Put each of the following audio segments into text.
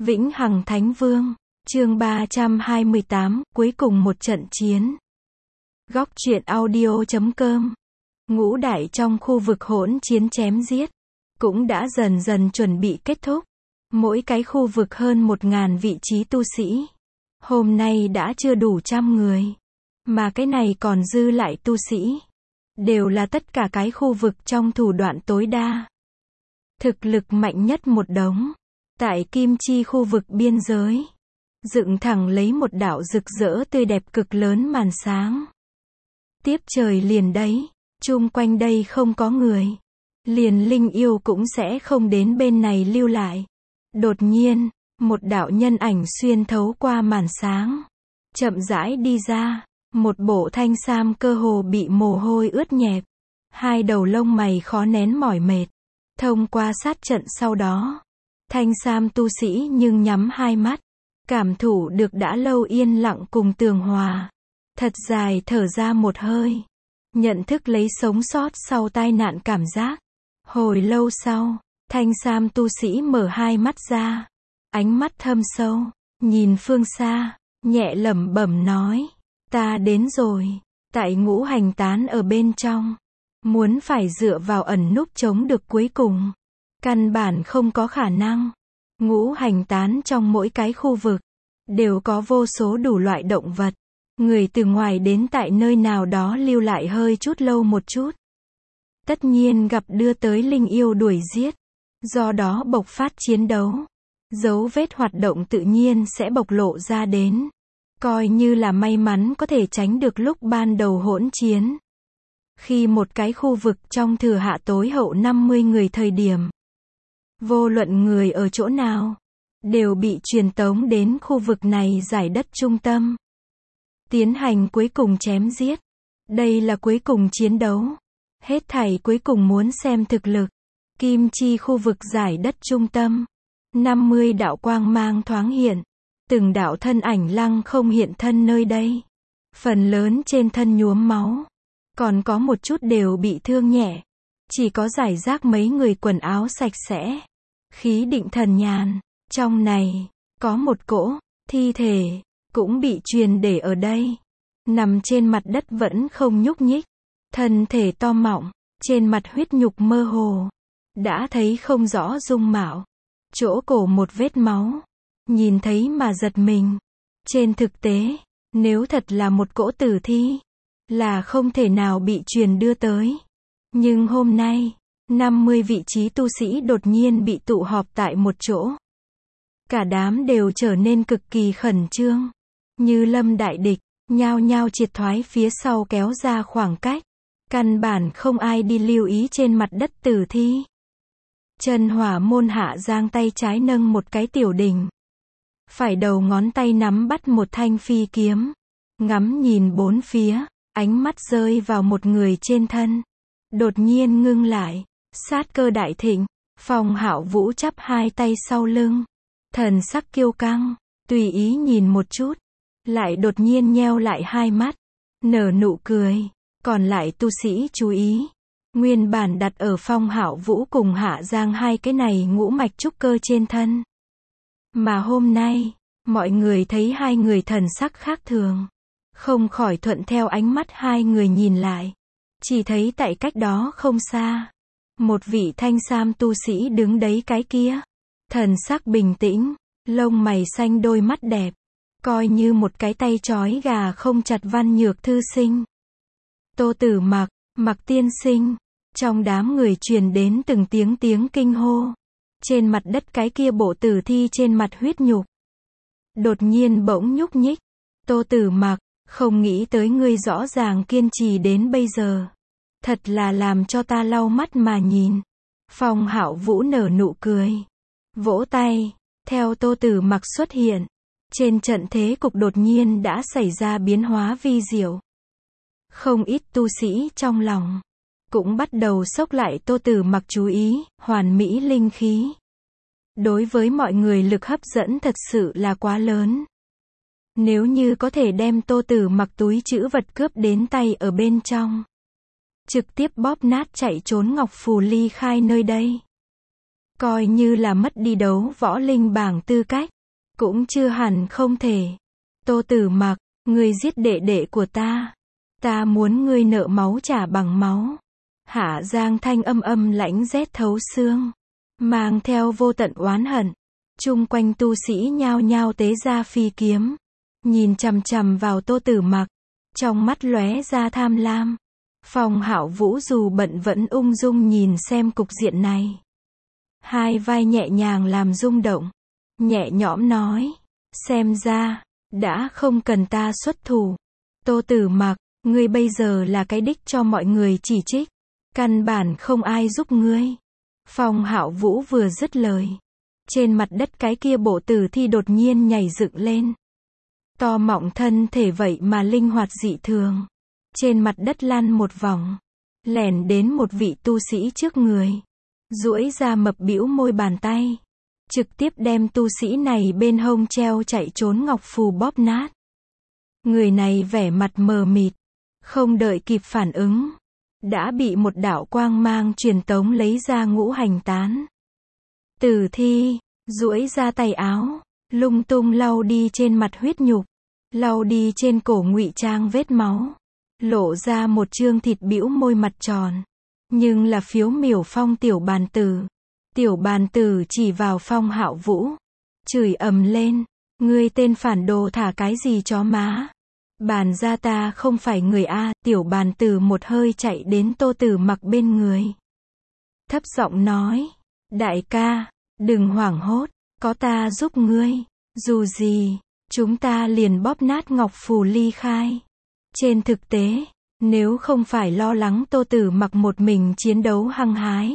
Vĩnh Hằng Thánh Vương, chương 328, cuối cùng một trận chiến. Góc truyện audio.com. Ngũ đại trong khu vực hỗn chiến chém giết, cũng đã dần dần chuẩn bị kết thúc. Mỗi cái khu vực hơn 1.000 vị trí tu sĩ. Hôm nay đã chưa đủ 100 người. Mà cái này còn dư lại tu sĩ. Đều là tất cả cái khu vực trong thủ đoạn tối đa. Thực lực mạnh nhất một đống. Tại Kim Chi khu vực biên giới. Dựng thẳng lấy một đạo rực rỡ tươi đẹp cực lớn màn sáng. Tiếp trời liền đấy. Chung quanh đây không có người. Liền linh yêu cũng sẽ không đến bên này lưu lại. Đột nhiên, một đạo nhân ảnh xuyên thấu qua màn sáng. Chậm rãi đi ra. Một bộ thanh sam cơ hồ bị mồ hôi ướt nhẹp. Hai đầu lông mày khó nén mỏi mệt. Thông qua sát trận sau đó. Thanh sam tu sĩ nhưng nhắm hai mắt. Cảm thụ được đã lâu yên lặng cùng tường hòa. Thật dài thở ra một hơi. Nhận thức lấy sống sót sau tai nạn cảm giác. Hồi lâu sau, thanh sam tu sĩ mở hai mắt ra. Ánh mắt thâm sâu, nhìn phương xa, nhẹ lẩm bẩm nói. Ta đến rồi, tại ngũ hành tán ở bên trong. Muốn phải dựa vào ẩn núp chống được cuối cùng. Căn bản không có khả năng. Ngũ hành tán trong mỗi cái khu vực, đều có vô số đủ loại động vật. Người từ ngoài đến tại nơi nào đó lưu lại hơi chút lâu một chút. Tất nhiên gặp đưa tới linh yêu đuổi giết. Do đó bộc phát chiến đấu. Dấu vết hoạt động tự nhiên sẽ bộc lộ ra đến. Coi như là may mắn có thể tránh được lúc ban đầu hỗn chiến. Khi một cái khu vực trong thừa hạ tối hậu 50 người thời điểm. Vô luận người ở chỗ nào, đều bị truyền tống đến khu vực này giải đất trung tâm. Tiến hành cuối cùng chém giết. Đây là cuối cùng chiến đấu. Hết thảy cuối cùng muốn xem thực lực. Kim Chi khu vực giải đất trung tâm. 50 đạo quang mang thoáng hiện. Từng đạo thân ảnh lăng không hiện thân nơi đây. Phần lớn trên thân nhuốm máu. Còn có một chút đều bị thương nhẹ. Chỉ có rải rác mấy người quần áo sạch sẽ. Khí định thần nhàn. Trong này, có một cỗ, thi thể, cũng bị truyền để ở đây. Nằm trên mặt đất vẫn không nhúc nhích. Thân thể to mọng, trên mặt huyết nhục mơ hồ. Đã thấy không rõ dung mạo. Chỗ cổ một vết máu. Nhìn thấy mà giật mình. Trên thực tế, nếu thật là một cỗ tử thi, là không thể nào bị truyền đưa tới. Nhưng hôm nay, 50 vị trí tu sĩ đột nhiên bị tụ họp tại một chỗ. Cả đám đều trở nên cực kỳ khẩn trương. Như lâm đại địch, nhao nhao triệt thoái phía sau kéo ra khoảng cách. Căn bản không ai đi lưu ý trên mặt đất tử thi. Trần Hỏa Môn Hạ giang tay trái nâng một cái tiểu đỉnh. Phải đầu ngón tay nắm bắt một thanh phi kiếm. Ngắm nhìn bốn phía, ánh mắt rơi vào một người trên thân. Đột nhiên ngưng lại, sát cơ đại thịnh. Phong Hạo Vũ chắp hai tay sau lưng. Thần sắc kiêu căng, tùy ý nhìn một chút. Lại đột nhiên nheo lại hai mắt. Nở nụ cười. Còn lại tu sĩ chú ý. Nguyên bản đặt ở Phong Hạo Vũ cùng Hạ Giang hai cái này ngũ mạch trúc cơ trên thân. Mà hôm nay, mọi người thấy hai người thần sắc khác thường. Không khỏi thuận theo ánh mắt hai người nhìn lại. Chỉ thấy tại cách đó không xa. Một vị thanh sam tu sĩ đứng đấy cái kia. Thần sắc bình tĩnh, lông mày xanh đôi mắt đẹp. Coi như một cái tay trói gà không chặt văn nhược thư sinh. Tô Tử Mặc, Mặc tiên sinh. Trong đám người truyền đến từng tiếng kinh hô. Trên mặt đất cái kia bộ tử thi trên mặt huyết nhục. Đột nhiên bỗng nhúc nhích. Tô Tử Mặc, không nghĩ tới ngươi rõ ràng kiên trì đến bây giờ. Thật là làm cho ta lau mắt mà nhìn. Phong Hạo Vũ nở nụ cười. Vỗ tay. Theo Tô Tử Mặc xuất hiện. Trên trận thế cục đột nhiên đã xảy ra biến hóa vi diệu. Không ít tu sĩ trong lòng. Cũng bắt đầu xốc lại Tô Tử Mặc chú ý, hoàn mỹ linh khí. Đối với mọi người lực hấp dẫn thật sự là quá lớn. Nếu như có thể đem Tô Tử Mặc túi trữ vật cướp đến tay ở bên trong. Trực tiếp bóp nát chạy trốn Ngọc Phù ly khai nơi đây. Coi như là mất đi đấu võ linh bảng tư cách, cũng chưa hẳn không thể. Tô Tử Mặc, ngươi giết đệ đệ của ta muốn ngươi nợ máu trả bằng máu. Hạ Giang thanh âm âm lãnh rét thấu xương, mang theo vô tận oán hận. Chung quanh tu sĩ nhao nhao tế ra phi kiếm, nhìn chằm chằm vào Tô Tử Mặc, trong mắt lóe ra tham lam. Phong Hạo Vũ dù bận vẫn ung dung nhìn xem cục diện này. Hai vai nhẹ nhàng làm rung động, nhẹ nhõm nói, xem ra đã không cần ta xuất thủ. Tô Tử Mặc, ngươi bây giờ là cái đích cho mọi người chỉ trích, căn bản không ai giúp ngươi. Phong Hạo Vũ vừa dứt lời, trên mặt đất cái kia bộ tử thi đột nhiên nhảy dựng lên. To mọng thân thể vậy mà linh hoạt dị thường, trên mặt đất lăn một vòng, lẻn đến một vị tu sĩ trước người, duỗi ra mập bĩu môi bàn tay, trực tiếp đem tu sĩ này bên hông treo chạy trốn ngọc phù bóp nát. Người này vẻ mặt mờ mịt, không đợi kịp phản ứng, đã bị một đạo quang mang truyền tống lấy ra ngũ hành tán. Tử thi, duỗi ra tay áo, lung tung lau đi trên mặt huyết nhục, lau đi trên cổ ngụy trang vết máu, lộ ra một trương thịt bĩu môi mặt tròn, nhưng là phiếu miểu phong tiểu bàn tử. Tiểu bàn tử chỉ vào Phong Hạo Vũ, chửi ầm lên, ngươi tên phản đồ thả cái gì chó má. Bàn gia ta không phải người a. Tiểu bàn tử một hơi chạy đến Tô Tử Mặc bên người, thấp giọng nói, đại ca, đừng hoảng hốt, có ta giúp ngươi, dù gì, chúng ta liền bóp nát ngọc phù ly khai. Trên thực tế, nếu không phải lo lắng Tô Tử Mặc một mình chiến đấu hăng hái,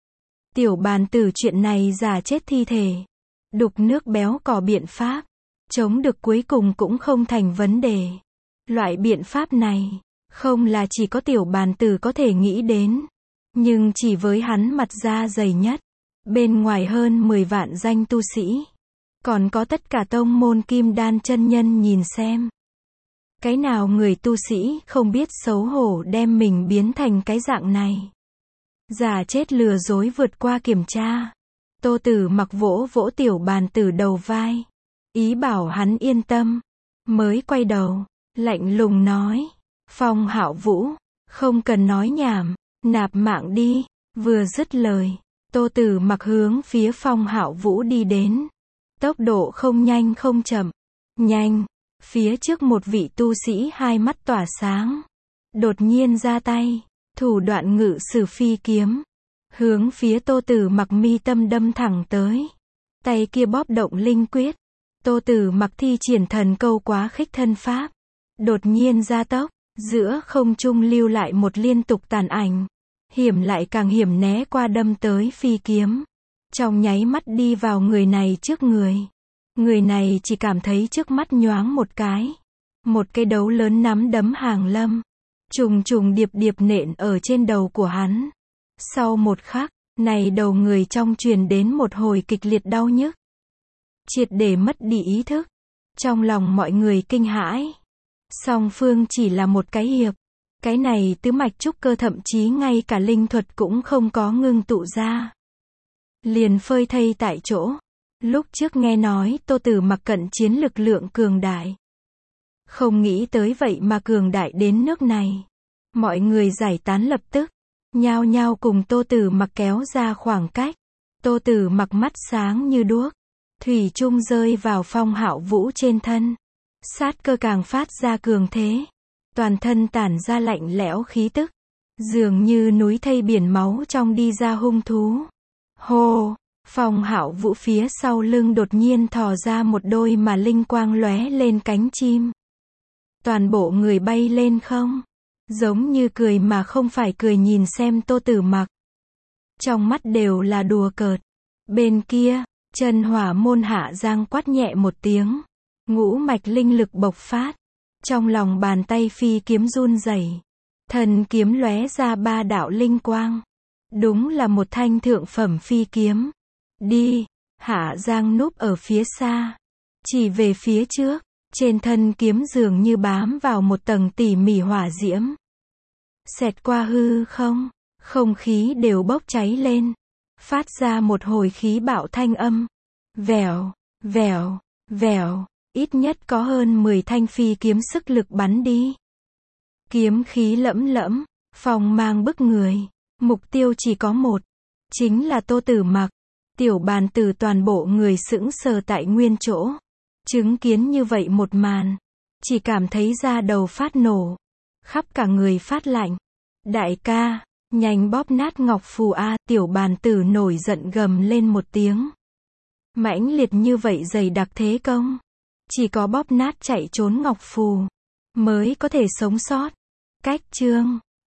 tiểu bàn tử chuyện này giả chết thi thể, đục nước béo cò biện pháp, chống được cuối cùng cũng không thành vấn đề. Loại biện pháp này, không là chỉ có tiểu bàn tử có thể nghĩ đến, nhưng chỉ với hắn mặt da dày nhất, bên ngoài hơn 10 vạn danh tu sĩ, còn có tất cả tông môn kim đan chân nhân nhìn xem. Cái nào người tu sĩ không biết xấu hổ đem mình biến thành cái dạng này. Giả chết lừa dối vượt qua kiểm tra. Tô Tử Mặc vỗ vỗ tiểu bàn tử đầu vai, ý bảo hắn yên tâm, mới quay đầu, lạnh lùng nói, Phong Hạo Vũ, không cần nói nhảm, nạp mạng đi. Vừa dứt lời, Tô Tử Mặc hướng phía Phong Hạo Vũ đi đến, tốc độ không nhanh không chậm, nhanh. Phía trước một vị tu sĩ hai mắt tỏa sáng, đột nhiên ra tay, thủ đoạn ngự sử phi kiếm, hướng phía Tô Tử Mặc mi tâm đâm thẳng tới. Tay kia bóp động linh quyết, Tô Tử Mặc thi triển thần câu quá khích thân pháp, đột nhiên gia tốc, giữa không trung lưu lại một liên tục tàn ảnh, hiểm lại càng hiểm né qua đâm tới phi kiếm, trong nháy mắt đi vào người này trước người. Người này chỉ cảm thấy trước mắt nhoáng một cái đấu lớn nắm đấm hàng lâm, trùng trùng điệp điệp nện ở trên đầu của hắn. Sau một khắc, này đầu người trong truyền đến một hồi kịch liệt đau nhức, triệt để mất đi ý thức. Trong lòng mọi người kinh hãi. Song phương chỉ là một cái hiệp, cái này tứ mạch trúc cơ thậm chí ngay cả linh thuật cũng không có ngưng tụ ra, liền phơi thây tại chỗ. Lúc trước nghe nói Tô Tử Mặc cận chiến lực lượng cường đại, không nghĩ tới vậy mà cường đại đến nước này. Mọi người giải tán lập tức, nhao nhao cùng Tô Tử Mặc kéo ra khoảng cách. Tô Tử Mặc mắt sáng như đuốc, thủy chung rơi vào Phong Hạo Vũ trên thân, sát cơ càng phát ra cường thế, toàn thân tản ra lạnh lẽo khí tức, dường như núi thây biển máu trong đi ra hung thú. Hô! Phong Hạo Vũ phía sau lưng đột nhiên thò ra một đôi mà linh quang lóe lên cánh chim. Toàn bộ người bay lên không, giống như cười mà không phải cười nhìn xem Tô Tử Mặc. Trong mắt đều là đùa cợt. Bên kia, Chân Hỏa môn Hạ Giang quát nhẹ một tiếng, ngũ mạch linh lực bộc phát, trong lòng bàn tay phi kiếm run rẩy, thần kiếm lóe ra 3 đạo linh quang. Đúng là một thanh thượng phẩm phi kiếm. Đi, Hạ Giang núp ở phía xa, chỉ về phía trước, trên thân kiếm dường như bám vào một tầng tỉ mỉ hỏa diễm. Xẹt qua hư không, không khí đều bốc cháy lên. phát ra một hồi khí bạo thanh âm. Vèo, vèo, vèo, ít nhất có hơn 10 thanh phi kiếm sức lực bắn đi. Kiếm khí lẫm lẫm, phong mang bức người. Mục tiêu chỉ có một, chính là Tô Tử Mặc. Tiểu Bàn Tử toàn bộ người sững sờ tại nguyên chỗ. Chứng kiến như vậy một màn, chỉ cảm thấy da đầu phát nổ, khắp cả người phát lạnh. Đại ca, nhanh bóp nát ngọc phù a, Tiểu Bàn Tử nổi giận gầm lên một tiếng. Mãnh liệt như vậy dày đặc thế công, chỉ có bóp nát chạy trốn ngọc phù mới có thể sống sót. Cách chương